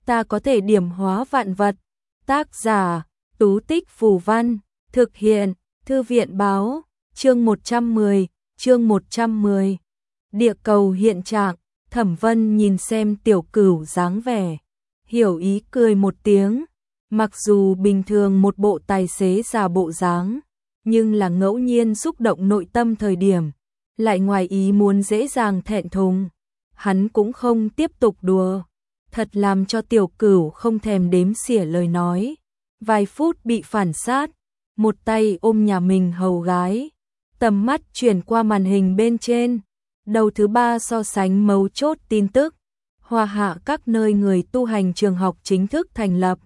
ta có thể điểm hóa vạn vật. Tác giả, Tú Tích Phù Văn, thực hiện, Thư viện Báo, chương 110. Địa cầu hiện trạng. Thẩm Vân nhìn xem Tiểu Cửu dáng vẻ, hiểu ý cười một tiếng. Mặc dù bình thường một bộ tài xế già bộ dáng, nhưng là ngẫu nhiên xúc động nội tâm thời điểm, lại ngoài ý muốn dễ dàng thẹn thùng. Hắn cũng không tiếp tục đùa, thật làm cho Tiểu Cửu không thèm đếm xỉa lời nói. Vài phút bị phản sát, một tay ôm nhà mình hầu gái, tầm mắt chuyển qua màn hình bên trên. Đầu thứ 3 so sánh mấu chốt tin tức. Hoa Hạ các nơi người tu hành trường học chính thức thành lập.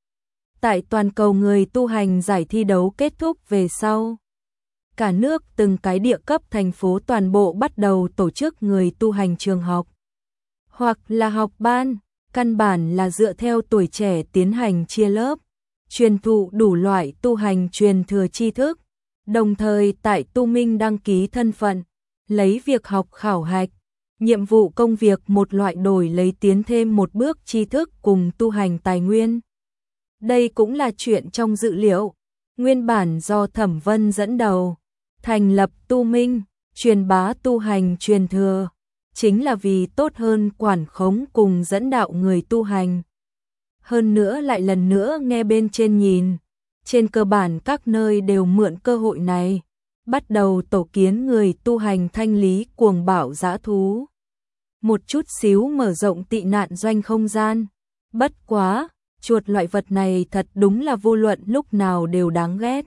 Tại toàn cầu người tu hành giải thi đấu kết thúc về sau, cả nước từng cái địa cấp thành phố toàn bộ bắt đầu tổ chức người tu hành trường học. Hoặc là học ban, căn bản là dựa theo tuổi trẻ tiến hành chia lớp, truyền thụ đủ loại tu hành truyền thừa tri thức, đồng thời tại tu minh đăng ký thân phận, lấy việc học khảo hạch, nhiệm vụ công việc một loại đổi lấy tiến thêm một bước tri thức cùng tu hành tài nguyên. Đây cũng là chuyện trong dự liệu, nguyên bản do Thẩm Vân dẫn đầu, thành lập tu minh, truyền bá tu hành truyền thừa, chính là vì tốt hơn quản khống cùng dẫn đạo người tu hành. Hơn nữa lại lần nữa nghe bên trên nhìn, trên cơ bản các nơi đều mượn cơ hội này, bắt đầu tổ kiến người tu hành thanh lý cuồng bạo dã thú. Một chút xíu mở rộng tị nạn doanh không gian. Bất quá, chuột loại vật này thật đúng là vô luận lúc nào đều đáng ghét.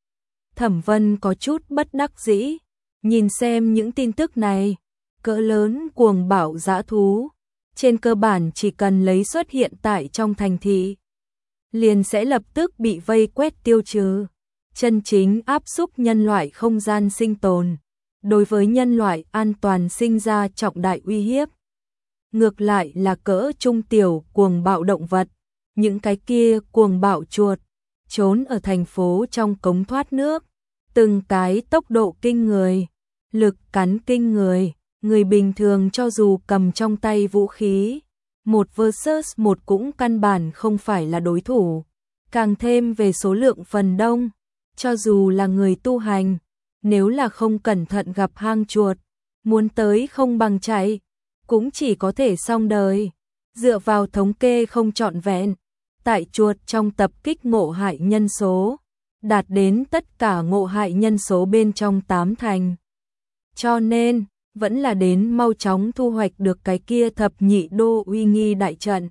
Thẩm Vân có chút bất đắc dĩ, nhìn xem những tin tức này, cỡ lớn cuồng bạo dã thú, trên cơ bản chỉ cần lấy xuất hiện tại trong thành thị, liền sẽ lập tức bị vây quét tiêu trừ. Chân chính áp xúc nhân loại không gian sinh tồn, đối với nhân loại an toàn sinh ra trọng đại uy hiếp. Ngược lại là cỡ trung tiểu cuồng bạo động vật, những cái kia cuồng bạo chuột, trốn ở thành phố trong cống thoát nước, từng cái tốc độ kinh người, lực cắn kinh người, người bình thường cho dù cầm trong tay vũ khí, một versus một cũng căn bản không phải là đối thủ, càng thêm về số lượng phần đông. Cho dù là người tu hành, nếu là không cẩn thận gặp hang chuột, muốn tới không bằng chạy, cũng chỉ có thể xong đời. Dựa vào thống kê không trọn vẹn, tại chuột trong tập kích ngộ hại nhân số, đạt đến tất cả ngộ hại nhân số bên trong 8 thành. Cho nên, vẫn là đến mau chóng thu hoạch được cái kia thập nhị đô uy nghi đại trận.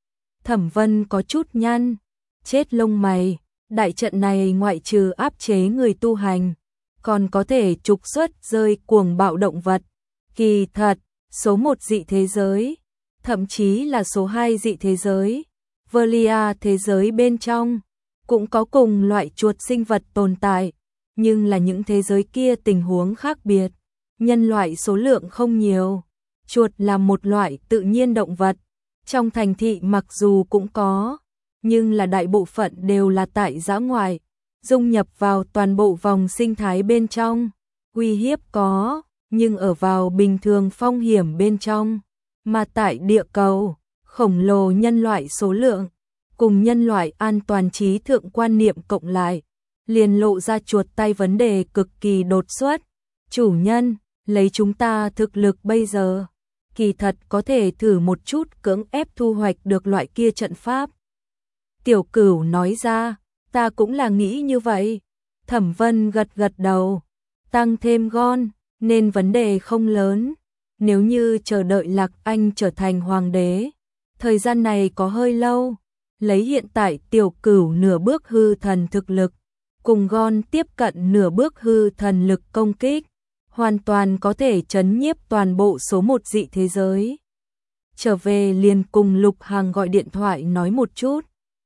Thẩm Vân có chút nhăn, chết lông mày. Đại trận này ngoại trừ áp chế người tu hành, còn có thể trục xuất rơi cuồng bạo động vật. Kỳ thật, số 1 dị thế giới, thậm chí là số 2 dị thế giới, Verlia thế giới bên trong, cũng có cùng loại chuột sinh vật tồn tại, nhưng là những thế giới kia tình huống khác biệt. Nhân loại số lượng không nhiều, chuột là một loại tự nhiên động vật, trong thành thị mặc dù cũng có, nhưng là đại bộ phận đều là tại dã ngoại, dung nhập vào toàn bộ vòng sinh thái bên trong. Uy hiếp có, nhưng ở vào bình thường phong hiểm bên trong, mà tại địa cầu, khổng lồ nhân loại số lượng, cùng nhân loại an toàn trí thượng quan niệm cộng lại, liền lộ ra chuột tay vấn đề cực kỳ đột xuất. Chủ nhân, lấy chúng ta thực lực bây giờ, kỳ thật có thể thử một chút cưỡng ép thu hoạch được loại kia trận pháp. Tiểu Cửu nói ra, ta cũng là nghĩ như vậy. Thẩm Vân gật gật đầu, tăng thêm gon, nên vấn đề không lớn. Nếu như chờ đợi Lạc Anh trở thành hoàng đế, thời gian này có hơi lâu. Lấy hiện tại Tiểu Cửu nửa bước hư thần thực lực, cùng gon tiếp cận nửa bước hư thần lực công kích, hoàn toàn có thể trấn nhiếp toàn bộ số 1 dị thế giới. Trở về liền cùng Lục Hằng gọi điện thoại nói một chút,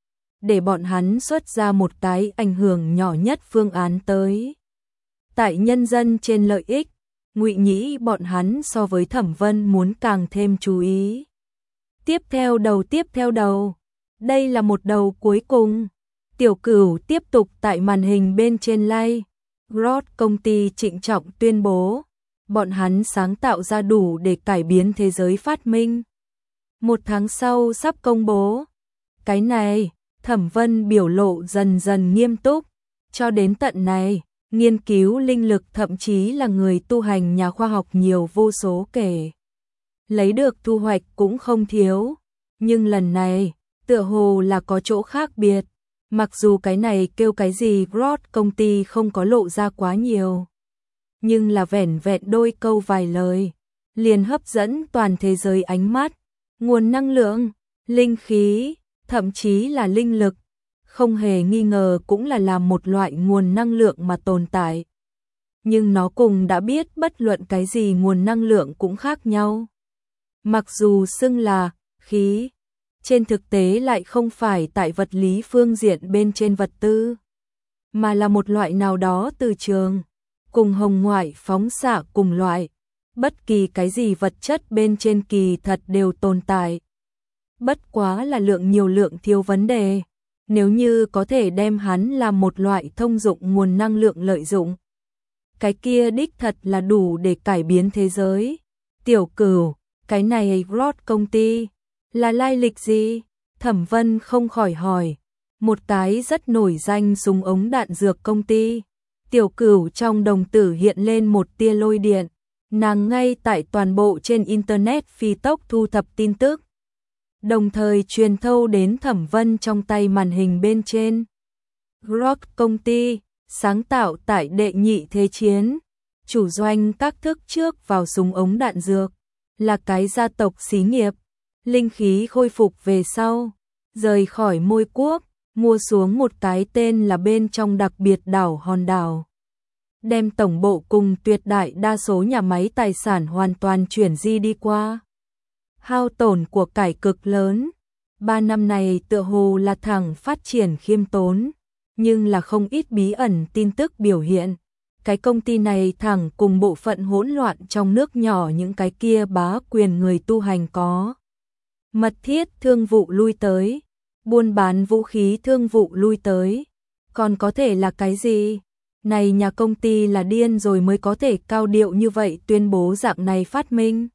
để bọn hắn xuất ra một cái ảnh hưởng nhỏ nhất phương án tới. Tại nhân dân trên lợi ích, Ngụy Nhĩ bọn hắn so với Thẩm Vân muốn càng thêm chú ý. Tiếp theo đầu, đây là một đầu cuối cùng. Tiểu Cửu tiếp tục tại màn hình bên trên lay. Grot công ty trịnh trọng tuyên bố, bọn hắn sáng tạo ra đủ để cải biến thế giới phát minh. 1 tháng sau sắp công bố. Cái này, Thẩm Vân biểu lộ dần dần nghiêm túc. Cho đến tận này, nghiên cứu linh lực thậm chí là người tu hành nhà khoa học nhiều vô số kể. Lấy được thu hoạch cũng không thiếu. Nhưng lần này, tựa hồ là có chỗ khác biệt. Mặc dù cái này kêu cái gì Growth công ty không có lộ ra quá nhiều. Nhưng là vẻn vẹn đôi câu vài lời. Liền hấp dẫn toàn thế giới ánh mắt. Nguồn năng lượng, linh khí, thậm chí là linh lực. Không hề nghi ngờ cũng là một loại nguồn năng lượng mà tồn tại. Nhưng nó cùng đã biết bất luận cái gì nguồn năng lượng cũng khác nhau. Mặc dù xưng là khí, trên thực tế lại không phải tại vật lý phương diện bên trên vật tư, mà là một loại nào đó từ trường, cùng hồng ngoại phóng xạ cùng loại. Bất kỳ cái gì vật chất bên trên kỳ thật đều tồn tại. Bất quá là lượng nhiều lượng thiếu vấn đề. Nếu như có thể đem hắn làm một loại thông dụng nguồn năng lượng lợi dụng, cái kia đích thật là đủ để cải biến thế giới. Tiểu Cửu, cái này Growth công ty, là lai lịch gì? Thẩm Vân không khỏi hỏi. Một cái rất nổi danh súng ống đạn dược công ty. Tiểu Cửu trong đồng tử hiện lên một tia lôi điện. Nàng ngay tại toàn bộ trên Internet phi tốc thu thập tin tức. Đồng thời truyền thâu đến Thẩm Vân trong tay màn hình bên trên. Growth công ty, sáng tạo tại đệ nhị thế chiến. Chủ doanh các thức trước vào súng ống đạn dược. Là cái gia tộc xí nghiệp. Linh khí khôi phục về sau. Rời khỏi môi quốc, mua xuống một cái tên là bên trong đặc biệt đảo hòn đảo. Đem tổng bộ cùng tuyệt đại đa số nhà máy tài sản hoàn toàn chuyển di đi qua. Hao tổn của cải cực lớn. 3 năm này tựa hồ là thẳng phát triển khiêm tốn, nhưng là không ít bí ẩn tin tức biểu hiện. Cái công ty này thẳng cùng bộ phận hỗn loạn trong nước nhỏ những cái kia bá quyền người tu hành có. Mật thiết thương vụ lui tới, buôn bán vũ khí thương vụ lui tới. Còn có thể là cái gì? Này nhà công ty là điên rồi mới có thể cao điệu như vậy tuyên bố dạng này phát minh.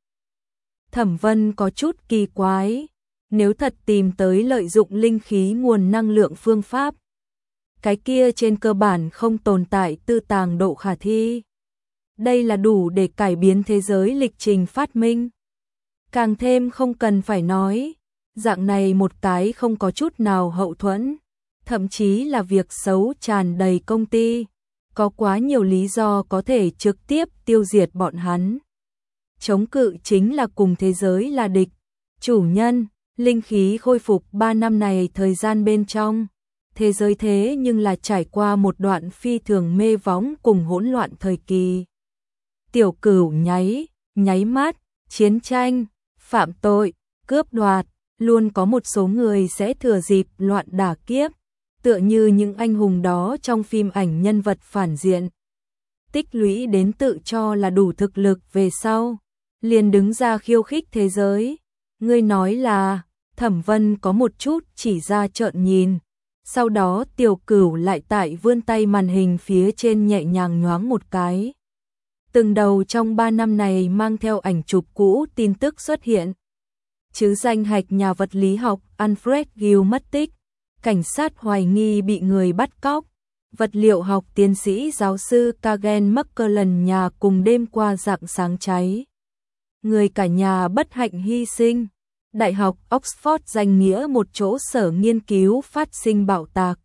Thẩm Vân có chút kỳ quái, nếu thật tìm tới lợi dụng linh khí nguồn năng lượng phương pháp, cái kia trên cơ bản không tồn tại tư tàng độ khả thi. Đây là đủ để cải biến thế giới lịch trình phát minh. Càng thêm không cần phải nói, dạng này một cái không có chút nào hậu thuẫn, thậm chí là việc xấu tràn đầy công ty, có quá nhiều lý do có thể trực tiếp tiêu diệt bọn hắn. Chống cự chính là cùng thế giới là địch. Chủ nhân, linh khí khôi phục 3 năm này thời gian bên trong. Thế giới thế nhưng là trải qua một đoạn phi thường mê vóng cùng hỗn loạn thời kỳ. Tiểu Cửu nháy mắt, chiến tranh, phạm tội, cướp đoạt, luôn có một số người sẽ thừa dịp loạn đả kiếp, tựa như những anh hùng đó trong phim ảnh nhân vật phản diện. Tích lũy đến tự cho là đủ thực lực về sau, liền đứng ra khiêu khích thế giới. Ngươi nói là, Thẩm Vân có một chút chỉ ra trợn nhìn. Sau đó Tiểu Cửu lại tại vươn tay màn hình phía trên nhẹ nhàng nhoáng một cái. Từng đầu trong 3 năm này mang theo ảnh chụp cũ tin tức xuất hiện. Chứ danh hạch nhà vật lý học Alfred Gill mất tích, cảnh sát hoài nghi bị người bắt cóc, vật liệu học tiến sĩ giáo sư Kagen McCullen nhà cùng đêm qua rạng sáng cháy. Người cả nhà bất hạnh hy sinh. Đại học Oxford danh nghĩa một chỗ sở nghiên cứu phát sinh bạo tạc.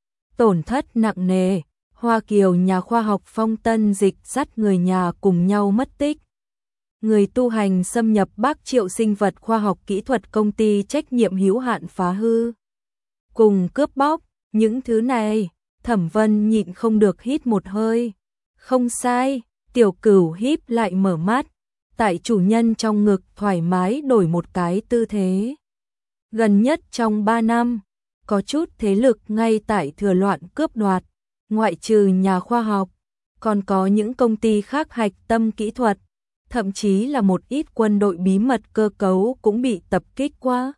Tổn thất nặng nề, Hoa Kiều nhà khoa học Phong Tân Dịch dắt người nhà cùng nhau mất tích. Người tu hành xâm nhập Bác Triệu sinh vật khoa học kỹ thuật công ty trách nhiệm hữu hạn phá hư. Cùng cướp bóc, những thứ này, Thẩm Vân nhịn không được hít một hơi. Không sai, Tiểu Cửu híp lại mở mắt. Tại chủ nhân trong ngực thoải mái đổi một cái tư thế. Gần nhất trong 3 năm, có chút thế lực ngay tại thừa loạn cướp đoạt, ngoại trừ nhà khoa học, còn có những công ty khác hạch tâm kỹ thuật, thậm chí là một ít quân đội bí mật cơ cấu cũng bị tập kích qua.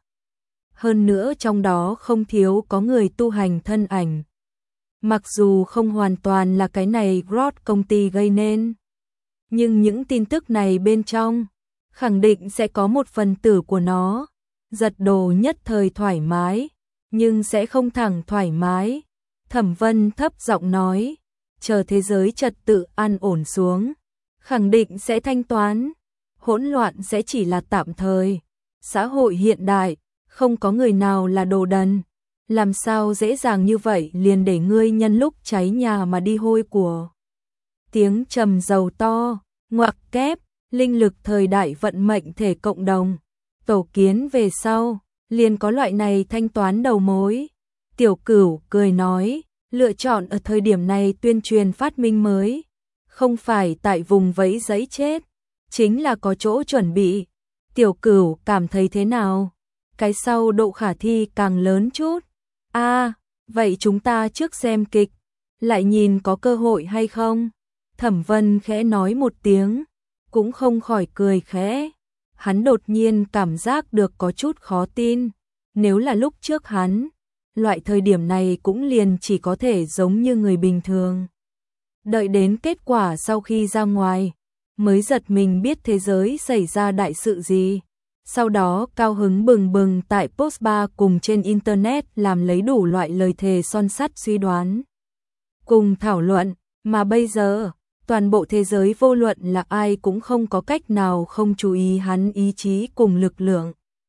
Hơn nữa trong đó không thiếu có người tu hành thân ảnh. Mặc dù không hoàn toàn là cái này Growth công ty gây nên, nhưng những tin tức này bên trong, khẳng định sẽ có một phần tử của nó. giật đồ nhất thời thoải mái, nhưng sẽ không thẳng thoải mái. Thẩm Vân thấp giọng nói, chờ thế giới trật tự an ổn xuống, khẳng định sẽ thanh toán, hỗn loạn sẽ chỉ là tạm thời. Xã hội hiện đại, không có người nào là đồ đần, làm sao dễ dàng như vậy liền để ngươi nhân lúc cháy nhà mà đi hôi của. Tiếng trầm dầu to, ngoặc kép, linh lực thời đại vận mệnh thể cộng đồng. Tổ kiến về sau, liền có loại này thanh toán đầu mối. Tiểu Cửu cười nói, lựa chọn ở thời điểm này tuyên truyền phát minh mới, không phải tại vùng vẫy giấy chết, chính là có chỗ chuẩn bị. Tiểu Cửu cảm thấy thế nào? Cái sau độ khả thi càng lớn chút. Vậy chúng ta trước xem kịch, lại nhìn có cơ hội hay không? Thẩm Vân khẽ nói một tiếng, cũng không khỏi cười khẽ. Hắn đột nhiên cảm giác được có chút khó tin. Nếu là lúc trước hắn, loại thời điểm này cũng liền chỉ có thể giống như người bình thường. Đợi đến kết quả sau khi ra ngoài, mới giật mình biết thế giới xảy ra đại sự gì. Sau đó cao hứng bừng bừng tại post bar cùng trên internet làm lấy đủ loại lời thề son sắt suy đoán. Cùng thảo luận, mà bây giờ, toàn bộ thế giới vô luận là ai cũng không có cách nào không chú ý hắn ý chí cùng lực lượng.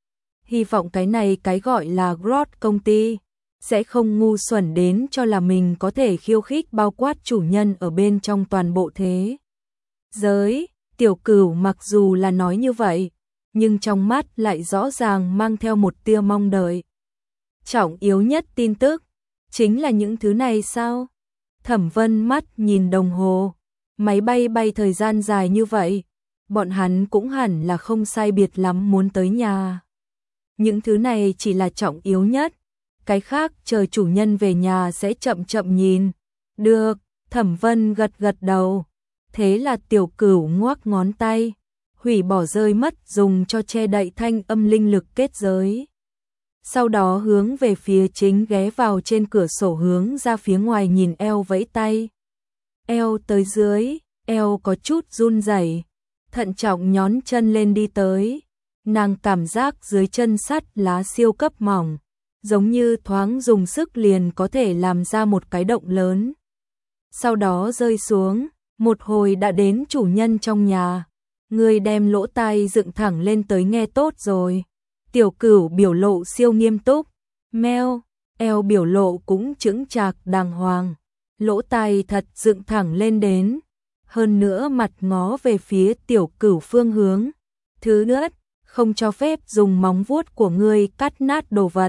Hy vọng cái này cái gọi là Growth công ty sẽ không ngu xuẩn đến cho là mình có thể khiêu khích bao quát chủ nhân ở bên trong toàn bộ thế giới. Tiểu Cửu mặc dù là nói như vậy, nhưng trong mắt lại rõ ràng mang theo một tia mong đợi. Trọng yếu nhất tin tức, chính là những thứ này sao? Thẩm Vân mắt nhìn đồng hồ, máy bay bay thời gian dài như vậy, bọn hắn cũng hẳn là không sai biệt lắm muốn tới nhà. Những thứ này chỉ là trọng yếu nhất, cái khác chờ chủ nhân về nhà sẽ chậm chậm nhìn. Được, Thẩm Vân gật gật đầu. Thế là Tiểu Cửu ngoắc ngón tay, hủy bỏ rơi mất dùng cho che đậy thanh âm linh lực kết giới. Sau đó hướng về phía chính ghé vào trên cửa sổ hướng ra phía ngoài nhìn eo vẫy tay. Eo tới dưới, eo có chút run rẩy, thận trọng nhón chân lên đi tới. Nàng cảm giác dưới chân sắt lá siêu cấp mỏng, giống như thoáng dùng sức liền có thể làm ra một cái động lớn. Sau đó rơi xuống, một hồi đã đến chủ nhân trong nhà. Người đem lỗ tai dựng thẳng lên tới nghe tốt rồi. Tiểu Cửu biểu lộ siêu nghiêm túc. Meo, eo biểu lộ cũng chững chạc đàng hoàng. Lỗ tai thật dựng thẳng lên đến. Hơn nữa mặt ngó về phía Tiểu Cửu phương hướng. Thứ nhất, không cho phép dùng móng vuốt của ngươi cắt nát đồ vật.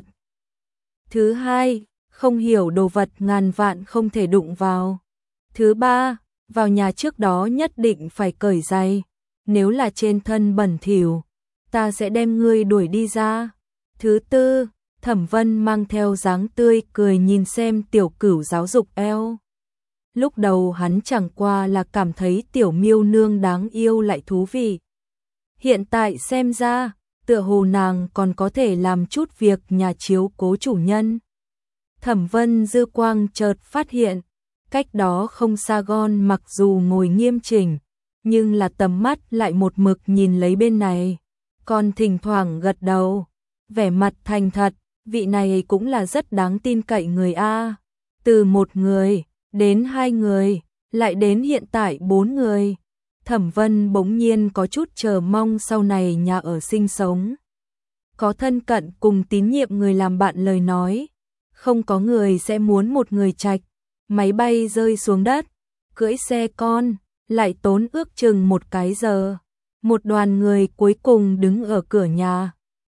Thứ hai, không hiểu đồ vật ngàn vạn không thể đụng vào. Thứ ba, vào nhà trước đó nhất định phải cởi giày. Nếu là trên thân bẩn thỉu, ta sẽ đem ngươi đuổi đi ra. Thứ tư, Thẩm Vân mang theo dáng tươi cười nhìn xem Tiểu Cửu giáo dục eo. Lúc đầu hắn chẳng qua là cảm thấy Tiểu Miêu Nương đáng yêu lại thú vị. Hiện tại xem ra, tựa hồ nàng còn có thể làm chút việc nhà chiếu cố chủ nhân. Thẩm Vân dư quang chợt phát hiện, cách đó không xa Gon mặc dù ngồi nghiêm chỉnh, nhưng là tầm mắt lại một mực nhìn lấy bên này, còn thỉnh thoảng gật đầu, vẻ mặt thành thật, vị này cũng là rất đáng tin cậy người a. Từ một người, đến hai người, lại đến hiện tại 4 người. Thẩm Vân bỗng nhiên có chút chờ mong sau này nhà ở sinh sống. Có thân cận cùng tín nhiệm người làm bạn lời nói, không có người sẽ muốn một người trạch. Máy bay rơi xuống đất, cưỡi xe con, lại tốn ước chừng một cái giờ. Một đoàn người cuối cùng đứng ở cửa nhà.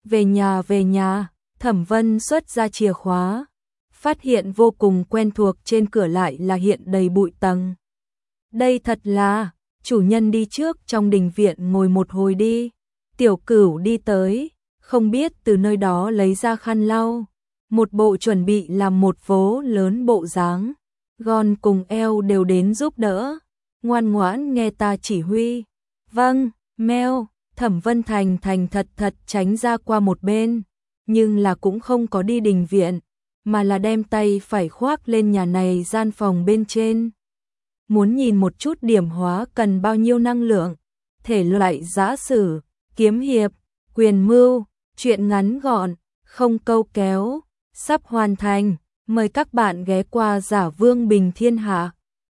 Về nhà, Thẩm Vân xuất ra chìa khóa. Phát hiện vô cùng quen thuộc trên cửa lại là hiện đầy bụi tầng. Đây thật là, chủ nhân đi trước trong đình viện ngồi một hồi đi. Tiểu Cửu đi tới, không biết từ nơi đó lấy ra khăn lau. Một bộ chuẩn bị làm một vố lớn bộ dáng. Gon cùng eo đều đến giúp đỡ. Ngoan ngoãn nghe ta chỉ huy. Vâng, Meo, Thẩm Vân thành thật tránh ra qua một bên. Nhưng là cũng không có đi đình viện, mà là đem tay phải khoác lên nhà này gian phòng bên trên. Muốn nhìn một chút điểm hóa cần bao nhiêu năng lượng, thể loại giã sử, kiếm hiệp, quyền mưu, Chuyện ngắn gọn, không câu kéo, sắp hoàn thành. Mời các bạn ghé qua Giả Vương Bình Thiên Hạ.